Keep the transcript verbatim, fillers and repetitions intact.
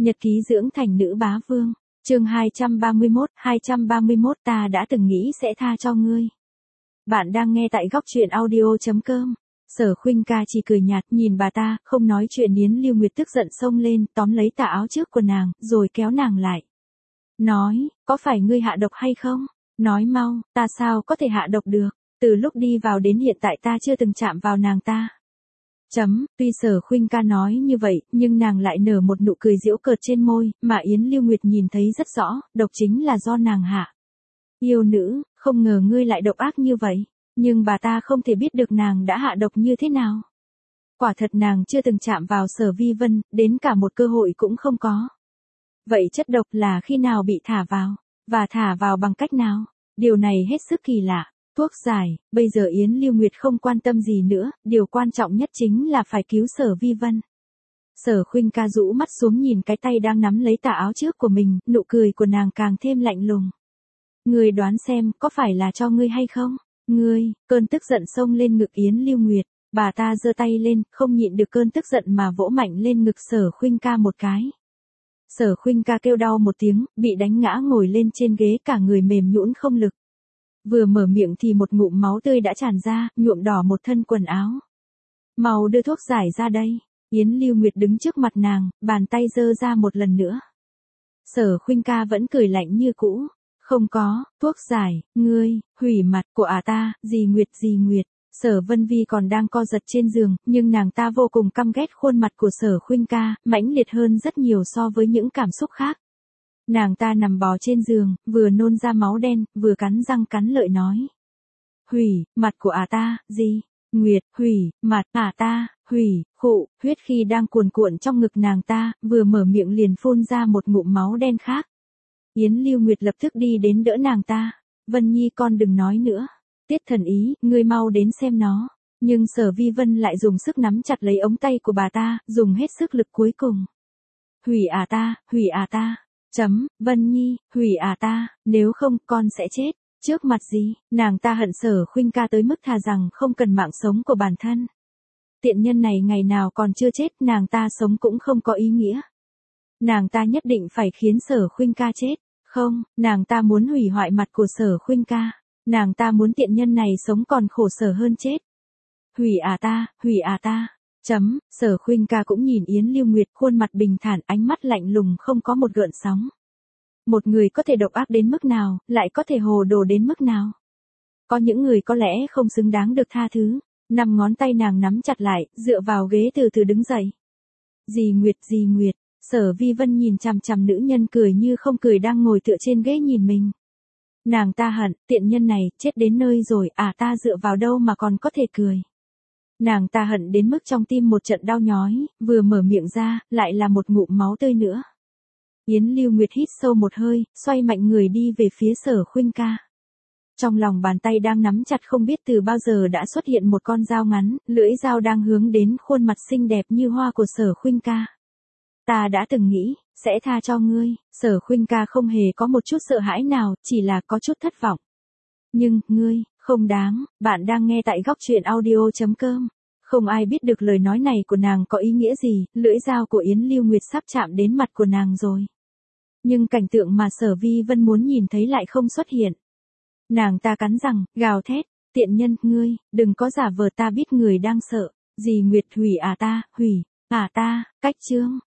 Nhật ký dưỡng thành nữ bá vương, chương hai trăm ba mươi mốt, hai trăm ba mươi mốt ta đã từng nghĩ sẽ tha cho ngươi. Bạn đang nghe tại góc truyện audio chấm com. Sở Khuynh ca chỉ cười nhạt nhìn bà ta, không nói chuyện. Yến Lưu Nguyệt tức giận xông lên, tóm lấy tà áo trước của nàng, rồi kéo nàng lại. Nói, có phải ngươi hạ độc hay không? Nói mau, ta sao có thể hạ độc được? Từ lúc đi vào đến hiện tại ta chưa từng chạm vào nàng ta. Chấm, tuy Sở Khuynh ca nói như vậy, nhưng nàng lại nở một nụ cười giễu cợt trên môi, mà Yến Lưu Nguyệt nhìn thấy rất rõ, độc chính là do nàng hạ. Yêu nữ, không ngờ ngươi lại độc ác như vậy, nhưng bà ta không thể biết được nàng đã hạ độc như thế nào. Quả thật nàng chưa từng chạm vào Sở Vi Vân, đến cả một cơ hội cũng không có. Vậy chất độc là khi nào bị thả vào, và thả vào bằng cách nào? Điều này hết sức kỳ lạ. Thuốc giải, bây giờ Yến Lưu Nguyệt không quan tâm gì nữa, điều quan trọng nhất chính là phải cứu Sở Vi Vân. Sở Khuynh ca rũ mắt xuống nhìn cái tay đang nắm lấy tà áo trước của mình, nụ cười của nàng càng thêm lạnh lùng. Ngươi đoán xem, có phải là cho ngươi hay không? Ngươi, cơn tức giận xông lên ngực Yến Lưu Nguyệt, bà ta giơ tay lên, không nhịn được cơn tức giận mà vỗ mạnh lên ngực Sở Khuynh ca một cái. Sở Khuynh ca kêu đau một tiếng, bị đánh ngã ngồi lên trên ghế, cả người mềm nhũn không lực. Vừa mở miệng thì một ngụm máu tươi đã tràn ra, nhuộm đỏ một thân quần áo. Mau đưa thuốc giải ra đây. Yến Lưu Nguyệt đứng trước mặt nàng, bàn tay giơ ra một lần nữa. Sở Khuynh ca vẫn cười lạnh như cũ. Không có, thuốc giải, ngươi, hủy mặt của à ta, dì Nguyệt dì Nguyệt. Sở Vân Vi còn đang co giật trên giường, nhưng nàng ta vô cùng căm ghét khuôn mặt của Sở Khuynh ca, mãnh liệt hơn rất nhiều so với những cảm xúc khác. Nàng ta nằm bò trên giường, vừa nôn ra máu đen, vừa cắn răng cắn lợi nói. Hủy, mặt của à ta, gì? Nguyệt, hủy, mặt, à ta, hủy, khụ, huyết khi đang cuồn cuộn trong ngực nàng ta, vừa mở miệng liền phun ra một ngụm máu đen khác. Yến Lưu Nguyệt lập tức đi đến đỡ nàng ta. Vân Nhi con đừng nói nữa. Tiết thần ý, ngươi mau đến xem nó. Nhưng Sở Vi Vân lại dùng sức nắm chặt lấy ống tay của bà ta, dùng hết sức lực cuối cùng. Hủy à ta, hủy à ta. Chấm, Vân Nhi, hủy à ta, nếu không con sẽ chết. Trước mặt gì, nàng ta hận Sở Khuynh ca tới mức thà rằng không cần mạng sống của bản thân. Tiện nhân này ngày nào còn chưa chết, nàng ta sống cũng không có ý nghĩa. Nàng ta nhất định phải khiến Sở Khuynh ca chết. Không, nàng ta muốn hủy hoại mặt của Sở Khuynh ca. Nàng ta muốn tiện nhân này sống còn khổ sở hơn chết. Hủy à ta, hủy à ta. Chấm, Sở Khuynh ca cũng nhìn Yến Lưu Nguyệt, khuôn mặt bình thản, ánh mắt lạnh lùng không có một gợn sóng. Một người có thể độc ác đến mức nào, lại có thể hồ đồ đến mức nào? Có những người có lẽ không xứng đáng được tha thứ. Năm ngón tay nàng nắm chặt lại, dựa vào ghế từ từ đứng dậy. Dì Nguyệt, dì Nguyệt, Sở Vi Vân nhìn chằm chằm nữ nhân cười như không cười đang ngồi tựa trên ghế nhìn mình. Nàng ta hận, tiện nhân này, chết đến nơi rồi, à ta dựa vào đâu mà còn có thể cười. Nàng ta hận đến mức trong tim một trận đau nhói, vừa mở miệng ra, lại là một ngụm máu tươi nữa. Yến Lưu Nguyệt hít sâu một hơi, xoay mạnh người đi về phía Sở Khuynh ca. Trong lòng bàn tay đang nắm chặt không biết từ bao giờ đã xuất hiện một con dao ngắn, lưỡi dao đang hướng đến khuôn mặt xinh đẹp như hoa của Sở Khuynh ca. Ta đã từng nghĩ, sẽ tha cho ngươi. Sở Khuynh ca không hề có một chút sợ hãi nào, chỉ là có chút thất vọng. Nhưng, ngươi, không đáng. Bạn đang nghe tại góc truyện audio chấm com. Không ai biết được lời nói này của nàng có ý nghĩa gì, lưỡi dao của Yến Lưu Nguyệt sắp chạm đến mặt của nàng rồi. Nhưng cảnh tượng mà Sở Vi Vân muốn nhìn thấy lại không xuất hiện. Nàng ta cắn răng, gào thét, tiện nhân, ngươi, đừng có giả vờ ta biết người đang sợ. Dì Nguyệt, hủy à ta, hủy, à ta, cách chương.